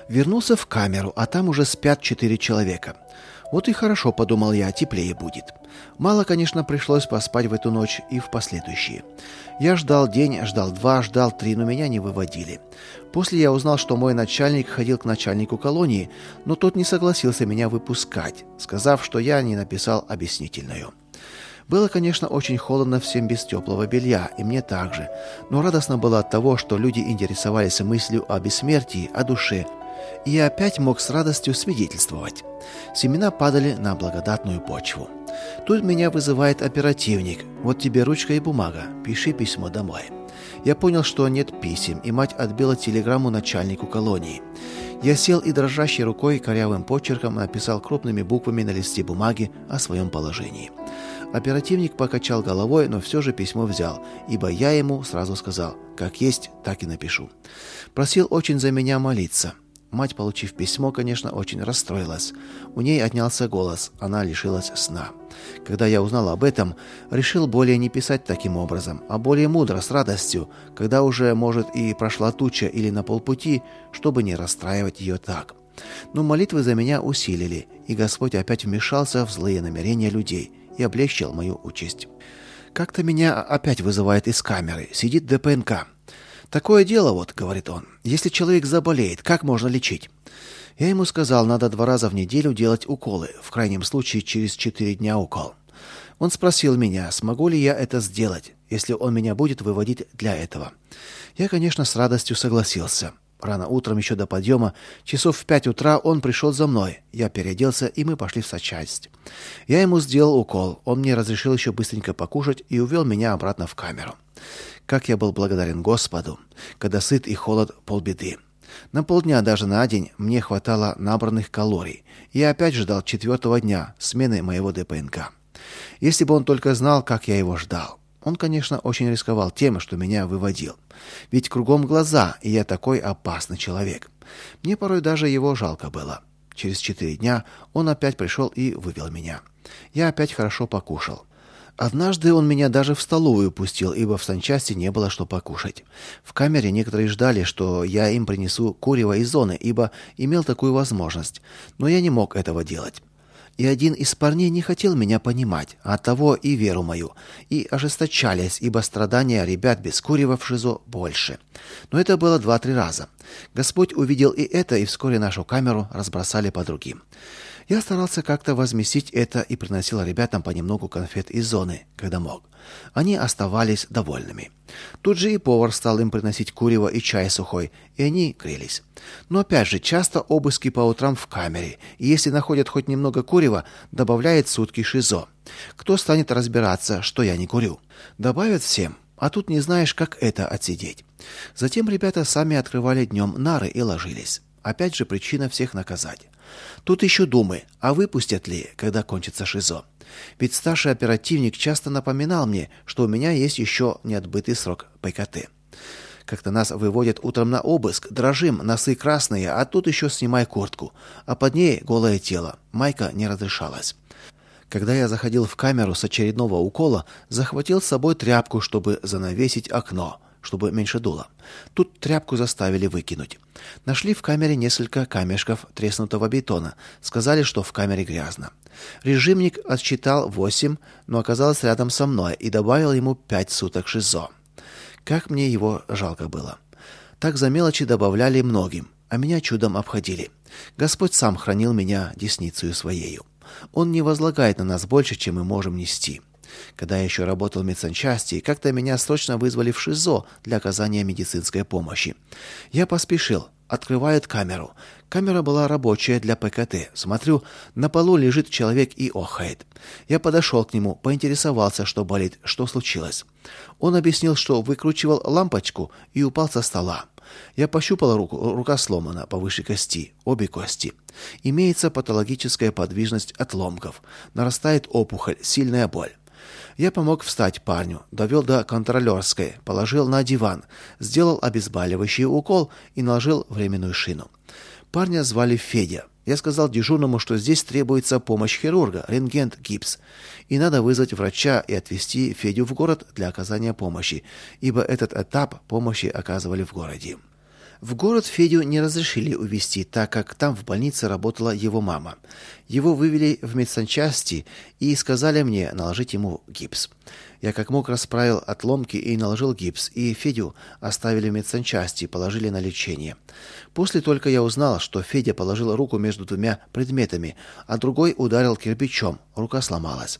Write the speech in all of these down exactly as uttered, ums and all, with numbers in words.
Вернулся в камеру, а там уже спят четыре человека. Вот и хорошо, подумал я, теплее будет. Мало, конечно, пришлось поспать в эту ночь и в последующие. Я ждал день, ждал два, ждал три, но меня не выводили. После я узнал, что мой начальник ходил к начальнику колонии, но тот не согласился меня выпускать, сказав, что я не написал объяснительную. Было, конечно, очень холодно всем без теплого белья, и мне также, но радостно было от того, что люди интересовались мыслью о бессмертии, о душе, и я опять мог с радостью свидетельствовать. Семена падали на благодатную почву. Тут меня вызывает оперативник. Вот тебе ручка и бумага. Пиши письмо домой. Я понял, что нет писем, и мать отбила телеграмму начальнику колонии. Я сел и дрожащей рукой корявым почерком написал крупными буквами на листе бумаги о своем положении. Оперативник покачал головой, но все же письмо взял, ибо я ему сразу сказал, как есть, так и напишу. Просил очень за меня молиться. Мать, получив письмо, конечно, очень расстроилась. У ней отнялся голос, она лишилась сна. Когда я узнал об этом, решил более не писать таким образом, а более мудро, с радостью, когда уже, может, и прошла туча или на полпути, чтобы не расстраивать ее так. Но молитвы за меня усилили, и Господь опять вмешался в злые намерения людей и облегчил мою участь. Как-то меня опять вызывает из камеры, сидит ДПНК. «Такое дело вот», — говорит он, — «если человек заболеет, как можно лечить?» Я ему сказал, надо два раза в неделю делать уколы, в крайнем случае через четыре дня укол. Он спросил меня, смогу ли я это сделать, если он меня будет выводить для этого. Я, конечно, с радостью согласился. Рано утром, еще до подъема, часов в пять утра он пришел за мной. Я переоделся, и мы пошли в санчасть. Я ему сделал укол, он мне разрешил еще быстренько покушать и увел меня обратно в камеру. Как я был благодарен Господу, когда сыт и холод полбеды. На полдня, даже на день, мне хватало набранных калорий. Я опять ждал четвертого дня смены моего ДПНК. Если бы он только знал, как я его ждал. Он, конечно, очень рисковал тем, что меня выводил. Ведь кругом глаза, и я такой опасный человек. Мне порой даже его жалко было. Через четыре дня он опять пришел и вывел меня. Я опять хорошо покушал. Однажды он меня даже в столовую пустил, ибо в санчасти не было что покушать. В камере некоторые ждали, что я им принесу курево из зоны, ибо имел такую возможность. Но я не мог этого делать. И один из парней не хотел меня понимать, а оттого и веру мою, и ожесточались, ибо страдания ребят без курева в ШИЗО больше. Но это было два-три раза. Господь увидел и это, и вскоре нашу камеру разбросали по другим. Я старался как-то возместить это и приносил ребятам понемногу конфет из зоны, когда мог. Они оставались довольными. Тут же и повар стал им приносить курево и чай сухой, и они грелись. Но опять же, часто обыски по утрам в камере, и если находят хоть немного курева, добавляет сутки ШИЗО. Кто станет разбираться, что я не курю? Добавят всем, а тут не знаешь, как это отсидеть. Затем ребята сами открывали днем нары и ложились. Опять же причина всех наказать. Тут еще думай, а выпустят ли, когда кончится ШИЗО? Ведь старший оперативник часто напоминал мне, что у меня есть еще неотбытый срок ПКТ. Как-то нас выводят утром на обыск, дрожим, носы красные, а тут еще снимай куртку, а под ней голое тело, майка не разрешалась. Когда я заходил в камеру с очередного укола, захватил с собой тряпку, чтобы занавесить окно, чтобы меньше дуло. Тут тряпку заставили выкинуть. Нашли в камере несколько камешков треснутого бетона. Сказали, что в камере грязно. Режимник отсчитал восемь, но оказался рядом со мной и добавил ему пять суток ШИЗО. Как мне его жалко было. Так за мелочи добавляли многим, а меня чудом обходили. Господь сам хранил меня десницею своею. Он не возлагает на нас больше, чем мы можем нести. Когда я еще работал в медсанчасти, как-то меня срочно вызвали в ШИЗО для оказания медицинской помощи. Я поспешил. Открывают камеру. Камера была рабочая для ПКТ. Смотрю, на полу лежит человек и охает. Я подошел к нему, поинтересовался, что болит, что случилось. Он объяснил, что выкручивал лампочку и упал со стола. Я пощупал руку, рука сломана повыше кости, обе кости. Имеется патологическая подвижность отломков. Нарастает опухоль, сильная боль. Я помог встать парню, довел до контролерской, положил на диван, сделал обезболивающий укол и наложил временную шину. Парня звали Федя. Я сказал дежурному, что здесь требуется помощь хирурга, рентген, гипс, и надо вызвать врача и отвезти Федю в город для оказания помощи, ибо этот этап помощи оказывали в городе. В город Федю не разрешили увезти, так как там в больнице работала его мама. Его вывели в медсанчасти и сказали мне наложить ему гипс. Я как мог расправил отломки и наложил гипс, и Федю оставили в медсанчасти и положили на лечение. После только я узнал, что Федя положил руку между двумя предметами, а другой ударил кирпичом, рука сломалась.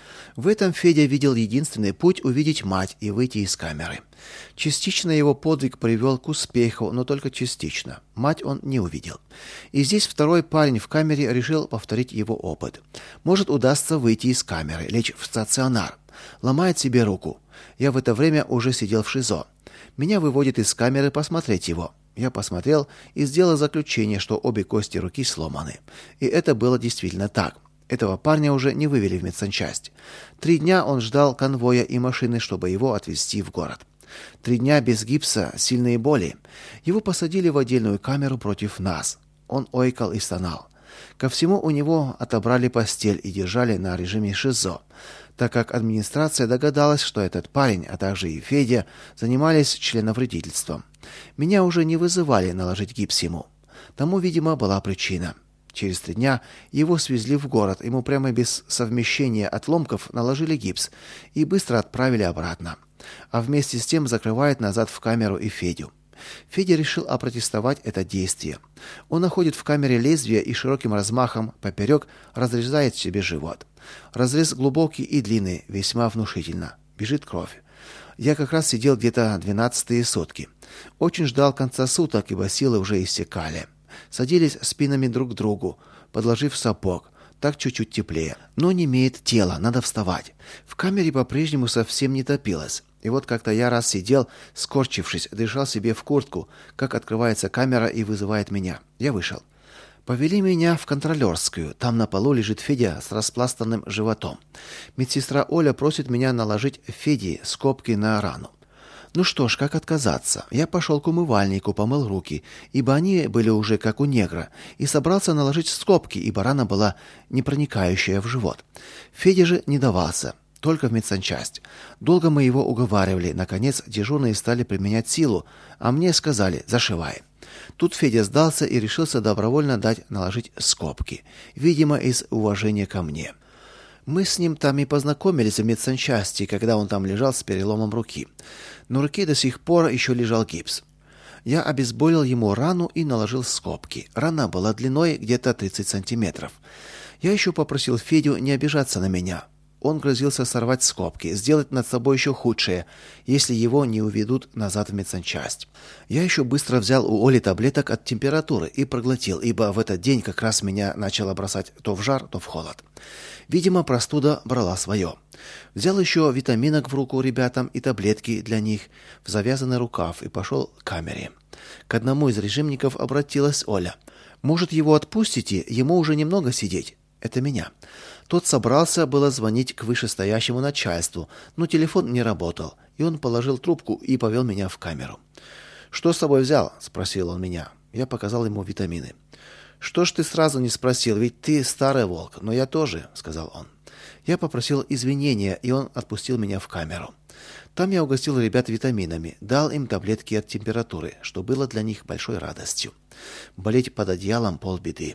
В этом Федя видел единственный путь увидеть мать и выйти из камеры. Частично его подвиг привел к успеху, но только частично. Мать он не увидел. И здесь второй парень в камере решил повторить его опыт. Может, удастся выйти из камеры, лечь в стационар. Ломает себе руку. Я в это время уже сидел в ШИЗО. Меня выводят из камеры посмотреть его. Я посмотрел и сделал заключение, что обе кости руки сломаны. И это было действительно так. Этого парня уже не вывели в медсанчасть. Три дня он ждал конвоя и машины, чтобы его отвезти в город. Три дня без гипса, сильные боли. Его посадили в отдельную камеру против нас. Он ойкал и стонал. Ко всему у него отобрали постель и держали на режиме ШИЗО, так как администрация догадалась, что этот парень, а также и Федя, занимались членовредительством. Меня уже не вызывали наложить гипс ему. Тому, видимо, была причина. Через три дня его свезли в город, ему прямо без совмещения отломков наложили гипс и быстро отправили обратно. А вместе с тем закрывают назад в камеру и Федю. Федя решил опротестовать это действие. Он находит в камере лезвие и широким размахом поперек разрезает себе живот. Разрез глубокий и длинный, весьма внушительно. Бежит кровь. Я как раз сидел где-то двенадцатые сутки. Очень ждал конца суток, ибо силы уже иссякали. Садились спинами друг к другу, подложив сапог. Так чуть-чуть теплее. Но не имеет тела, надо вставать. В камере по-прежнему совсем не топилось. И вот как-то я раз сидел, скорчившись, дышал себе в куртку, как открывается камера и вызывает меня. Я вышел. Повели меня в контролерскую. Там на полу лежит Федя с распластанным животом. Медсестра Оля просит меня наложить Феде скобки на рану. Ну что ж, как отказаться? Я пошел к умывальнику, помыл руки, ибо они были уже как у негра, и собрался наложить скобки, ибо рана была не проникающая в живот. Федя же не давался, только в медсанчасть. Долго мы его уговаривали, наконец дежурные стали применять силу, а мне сказали: «Зашивай». Тут Федя сдался и решился добровольно дать наложить скобки, видимо, из уважения ко мне. Мы с ним там и познакомились в медсанчасти, когда он там лежал с переломом руки. На руке до сих пор еще лежал гипс. Я обезболил ему рану и наложил скобки. Рана была длиной где-то тридцать сантиметров. Я еще попросил Федю не обижаться на меня. Он грозился сорвать скобки, сделать над собой еще худшее, если его не уведут назад в медсанчасть. Я еще быстро взял у Оли таблеток от температуры и проглотил, ибо в этот день как раз меня начало бросать то в жар, то в холод. Видимо, простуда брала свое. Взял еще витаминок в руку ребятам и таблетки для них в завязанный рукав и пошел к камере. К одному из режимников обратилась Оля. «Может, его отпустите? Ему уже немного сидеть». Это меня. Тот собрался было звонить к вышестоящему начальству, но телефон не работал, и он положил трубку и повел меня в камеру. «Что с собой взял?» – спросил он меня. Я показал ему витамины. «Что ж ты сразу не спросил, ведь ты старый волк, но я тоже», – сказал он. Я попросил извинения, и он отпустил меня в камеру. Там я угостил ребят витаминами, дал им таблетки от температуры, что было для них большой радостью. Болеть под одеялом – полбеды.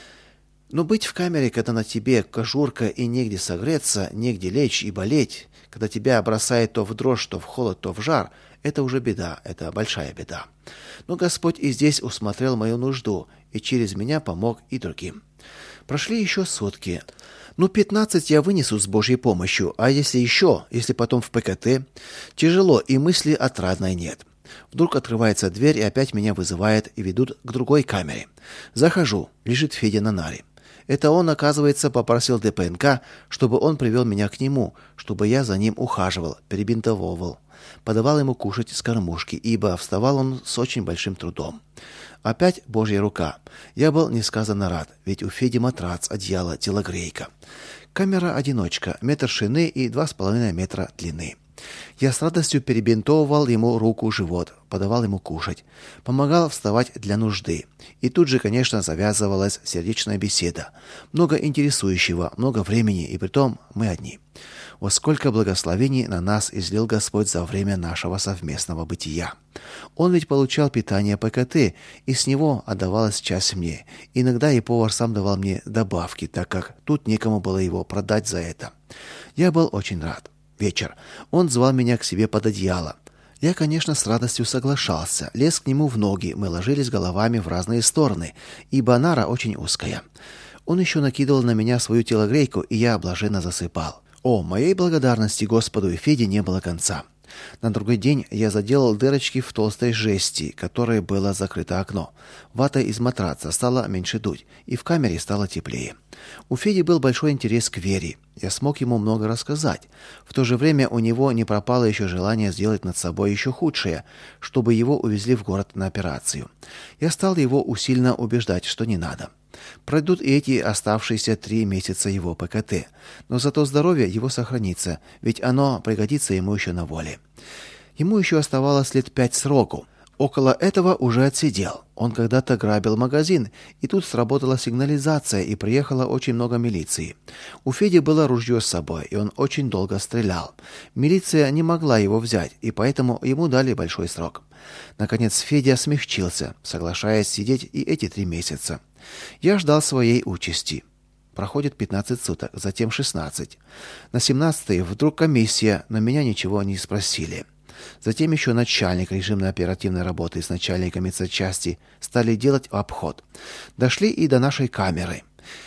Но быть в камере, когда на тебе кожурка и негде согреться, негде лечь и болеть, когда тебя бросает то в дрожь, то в холод, то в жар, это уже беда, это большая беда. Но Господь и здесь усмотрел мою нужду, и через меня помог и другим. Прошли еще сутки. Ну, пятнадцать я вынесу с Божьей помощью, а если еще, если потом в ПКТ, тяжело и мысли отрадной нет. Вдруг открывается дверь, и опять меня вызывают и ведут к другой камере. Захожу, лежит Федя на наре. Это он, оказывается, попросил ДПНК, чтобы он привел меня к нему, чтобы я за ним ухаживал, перебинтовывал, подавал ему кушать с кормушки, ибо вставал он с очень большим трудом. Опять Божья рука. Я был несказанно рад, ведь у Феди матрац, одеяло, телогрейка. Камера-одиночка, метр ширины и два с половиной метра длины. Я с радостью перебинтовывал ему руку, живот, подавал ему кушать, помогал вставать для нужды. И тут же, конечно, завязывалась сердечная беседа. Много интересующего, много времени, и притом мы одни. О, сколько благословений на нас излил Господь за время нашего совместного бытия. Он ведь получал питание ПКТ, и с него отдавалась часть мне. Иногда и повар сам давал мне добавки, так как тут некому было его продать за это. Я был очень рад. Вечер. Он звал меня к себе под одеяло. Я, конечно, с радостью соглашался. Лез к нему в ноги, мы ложились головами в разные стороны, ибо нара очень узкая. Он еще накидывал на меня свою телогрейку, и я блаженно засыпал. О, моей благодарности Господу и Феде не было конца. На другой день я заделал дырочки в толстой жести, которой было закрыто окно. Вата из матраца стала меньше дуть, и в камере стало теплее. У Феди был большой интерес к Вере. Я смог ему много рассказать. В то же время у него не пропало еще желание сделать над собой еще худшее, чтобы его увезли в город на операцию. Я стал его усиленно убеждать, что не надо. Пройдут и эти оставшиеся три месяца его ПКТ, но зато здоровье его сохранится, ведь оно пригодится ему еще на воле. Ему еще оставалось лет пять сроку. Около этого уже отсидел. Он когда-то грабил магазин, и тут сработала сигнализация, и приехало очень много милиции. У Феди было ружье с собой, и он очень долго стрелял. Милиция не могла его взять, и поэтому ему дали большой срок. Наконец Федя смягчился, соглашаясь сидеть и эти три месяца. Я ждал своей участи. Проходит пятнадцать суток, затем шестнадцать. На семнадцатый вдруг комиссия, но меня ничего не спросили. Затем еще начальник режимно-оперативной работы с начальником медсанчасти стали делать обход. Дошли и до нашей камеры.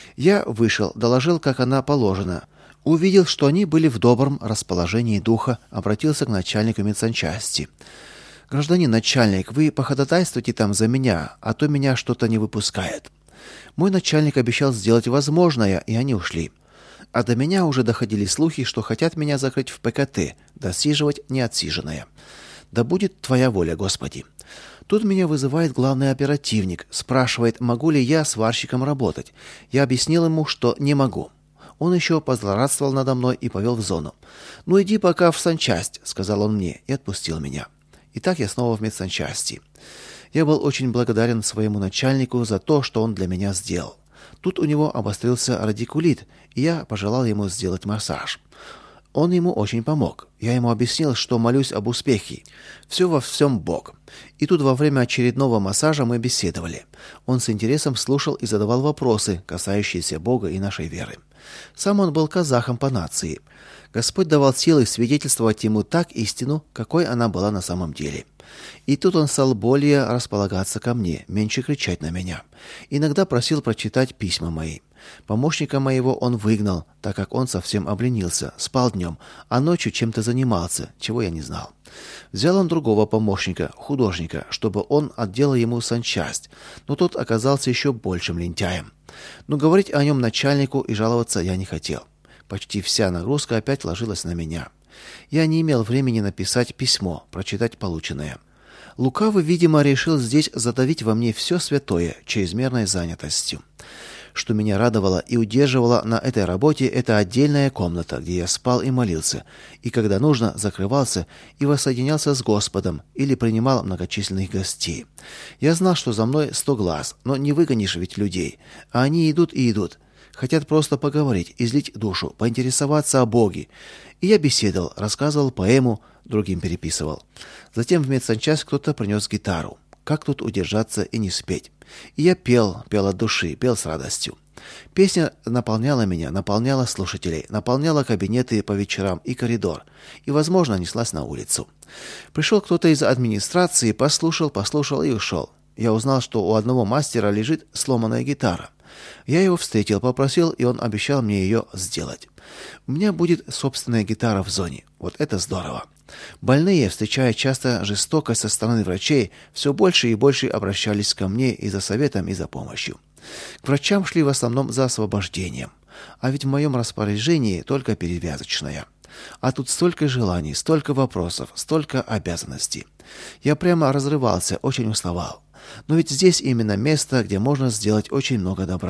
Я вышел, доложил, как она положена. Увидел, что они были в добром расположении духа, обратился к начальнику медсанчасти. «Гражданин начальник, вы походатайствуйте там за меня, а то меня что-то не выпускает». Мой начальник обещал сделать возможное, и они ушли. А до меня уже доходили слухи, что хотят меня закрыть в ПКТ, досиживать неотсиженное. Да будет твоя воля, Господи. Тут меня вызывает главный оперативник, спрашивает, могу ли я сварщиком работать. Я объяснил ему, что не могу. Он еще позлорадствовал надо мной и повел в зону. «Ну иди пока в санчасть», — сказал он мне, и отпустил меня. Итак, я снова в медсанчасти. Я был очень благодарен своему начальнику за то, что он для меня сделал. Тут у него обострился радикулит, и я пожелал ему сделать массаж. Он ему очень помог. Я ему объяснил, что молюсь об успехе. Все во всем Бог. И тут во время очередного массажа мы беседовали. Он с интересом слушал и задавал вопросы, касающиеся Бога и нашей веры. Сам он был казахом по нации. Господь давал силы свидетельствовать ему так истину, какой она была на самом деле. И тут он стал более располагаться ко мне, меньше кричать на меня. Иногда просил прочитать письма мои. Помощника моего он выгнал, так как он совсем обленился, спал днем, а ночью чем-то занимался, чего я не знал. Взял он другого помощника, художника, чтобы он отделал ему санчасть, но тот оказался еще большим лентяем. Но говорить о нем начальнику и жаловаться я не хотел. Почти вся нагрузка опять ложилась на меня. Я не имел времени написать письмо, прочитать полученное. Лукавый, видимо, решил здесь задавить во мне все святое чрезмерной занятостью. Что меня радовало и удерживало на этой работе, это отдельная комната, где я спал и молился, и когда нужно, закрывался и воссоединялся с Господом или принимал многочисленных гостей. Я знал, что за мной сто глаз, но не выгонишь ведь людей, а они идут и идут. Хотят просто поговорить, излить душу, поинтересоваться о Боге. И я беседовал, рассказывал поэму, другим переписывал. Затем в медсанчасть кто-то принес гитару. Как тут удержаться и не спеть? И я пел, пел от души, пел с радостью. Песня наполняла меня, наполняла слушателей, наполняла кабинеты по вечерам и коридор, и, возможно, неслась на улицу. Пришел кто-то из администрации, послушал, послушал и ушел. Я узнал, что у одного мастера лежит сломанная гитара. Я его встретил, попросил, и он обещал мне ее сделать. У меня будет собственная гитара в зоне. Вот это здорово. Больные, встречая часто жестокость со стороны врачей, все больше и больше обращались ко мне и за советом, и за помощью. К врачам шли в основном за освобождением. А ведь в моем распоряжении только перевязочная. А тут столько желаний, столько вопросов, столько обязанностей. Я прямо разрывался, очень уставал. Но ведь здесь именно место, где можно сделать очень много добра.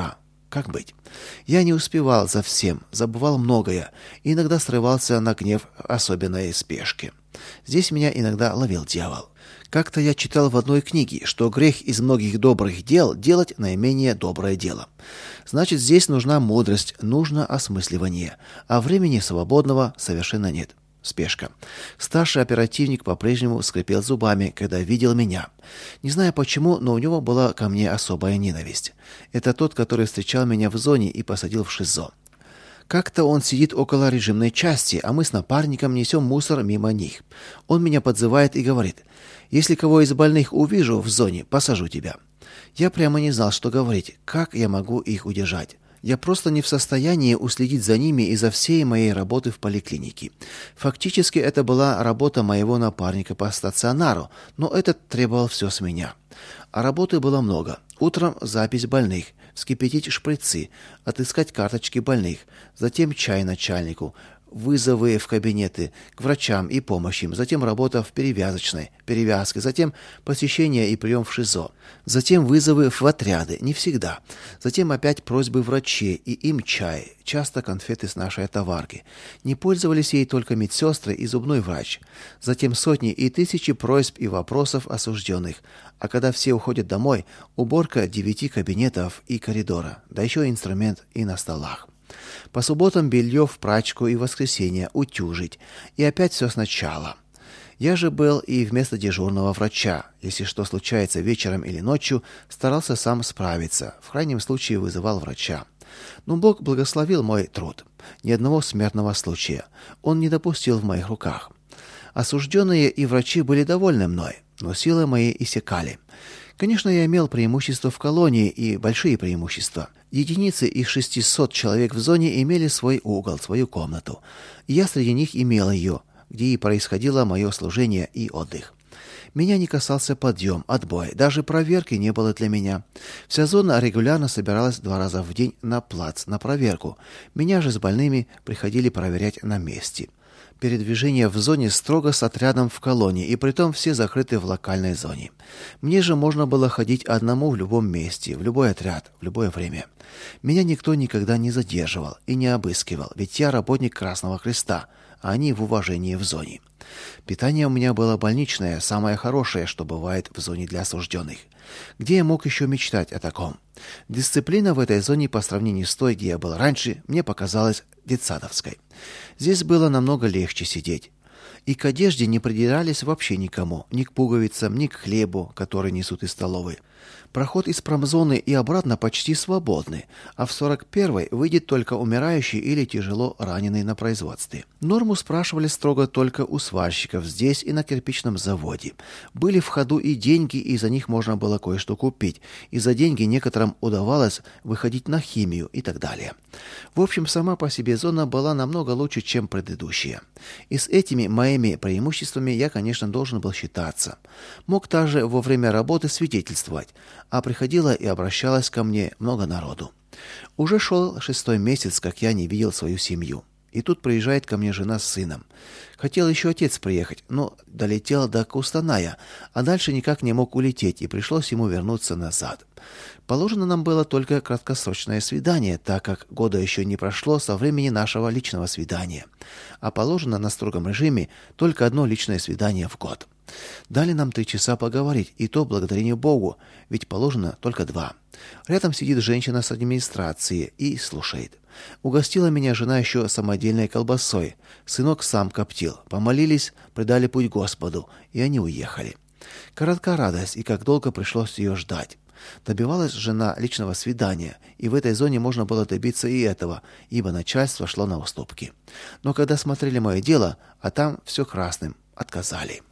Как быть? Я не успевал за всем, забывал многое, и иногда срывался на гнев особенной спешки. Здесь меня иногда ловил дьявол. Как-то я читал в одной книге, что грех из многих добрых дел делать наименее доброе дело. Значит, здесь нужна мудрость, нужно осмысливание, а времени свободного совершенно нет. Спешка. Старший оперативник по-прежнему скрипел зубами, когда видел меня. Не знаю почему, но у него была ко мне особая ненависть. Это тот, который встречал меня в зоне и посадил в ШИЗО. Как-то он сидит около режимной части, а мы с напарником несем мусор мимо них. Он меня подзывает и говорит: «Если кого из больных увижу в зоне, посажу тебя». Я прямо не знал, что говорить, как я могу их удержать. Я просто не в состоянии уследить за ними из-за всей моей работы в поликлинике. Фактически это была работа моего напарника по стационару, но этот требовал все с меня. А работы было много. Утром запись больных, вскипятить шприцы, отыскать карточки больных, затем чай начальнику, вызовы в кабинеты к врачам и помощь им, затем работа в перевязочной, перевязке, затем посещение и прием в ШИЗО, затем вызовы в отряды, не всегда, затем опять просьбы врачей и им чай, часто конфеты с нашей товарки. Не пользовались ей только медсестры и зубной врач. Затем сотни и тысячи просьб и вопросов осужденных. А когда все уходят домой, уборка девяти кабинетов и коридора, да еще инструмент и на столах. По субботам белье в прачку и в воскресенье утюжить. И опять все сначала. Я же был и вместо дежурного врача. Если что случается вечером или ночью, старался сам справиться. В крайнем случае вызывал врача. Но Бог благословил мой труд. Ни одного смертного случая. Он не допустил в моих руках. Осужденные и врачи были довольны мной, но силы мои иссякали. Конечно, я имел преимущество в колонии и большие преимущества. Единицы из шестисот человек в зоне имели свой угол, свою комнату. И я среди них имел ее, где и происходило мое служение и отдых. Меня не касался подъем, отбой, даже проверки не было для меня. Вся зона регулярно собиралась два раза в день на плац, на проверку. Меня же с больными приходили проверять на месте. Передвижение в зоне строго с отрядом в колонии, и притом все закрыты в локальной зоне. Мне же можно было ходить одному в любом месте, в любой отряд, в любое время. Меня никто никогда не задерживал и не обыскивал, ведь я работник Красного Креста, а они в уважении в зоне. Питание у меня было больничное, самое хорошее, что бывает в зоне для осужденных. Где я мог еще мечтать о таком? Дисциплина в этой зоне по сравнению с той, где я был раньше, мне показалась детсадовской. Здесь было намного легче сидеть. И к одежде не придирались вообще никому, ни к пуговицам, ни к хлебу, который несут из столовой. Проход из промзоны и обратно почти свободный, а в сорок первой выйдет только умирающий или тяжело раненый на производстве. Норму спрашивали строго только у сварщиков здесь и на кирпичном заводе. Были в ходу и деньги, и за них можно было кое-что купить, и за деньги некоторым удавалось выходить на химию и так далее. В общем, сама по себе зона была намного лучше, чем предыдущая. И с этими моими преимуществами я, конечно, должен был считаться. Мог также во время работы свидетельствовать, а приходило и обращалось ко мне много народу. Уже шел шестой месяц, как я не видел свою семью. И тут приезжает ко мне жена с сыном. Хотел еще отец приехать, но долетел до Кустаная, а дальше никак не мог улететь, и пришлось ему вернуться назад. Положено нам было только краткосрочное свидание, так как года еще не прошло со времени нашего личного свидания. А положено на строгом режиме только одно личное свидание в год. Дали нам три часа поговорить, и то благодарение Богу, ведь положено только два. Рядом сидит женщина с администрации и слушает. Угостила меня жена еще самодельной колбасой. Сынок сам коптил. Помолились, предали путь Господу, и они уехали. Коротка радость, и как долго пришлось ее ждать. Добивалась жена личного свидания, и в этой зоне можно было добиться и этого, ибо начальство шло на уступки. Но когда смотрели мое дело, а там все красным, отказали.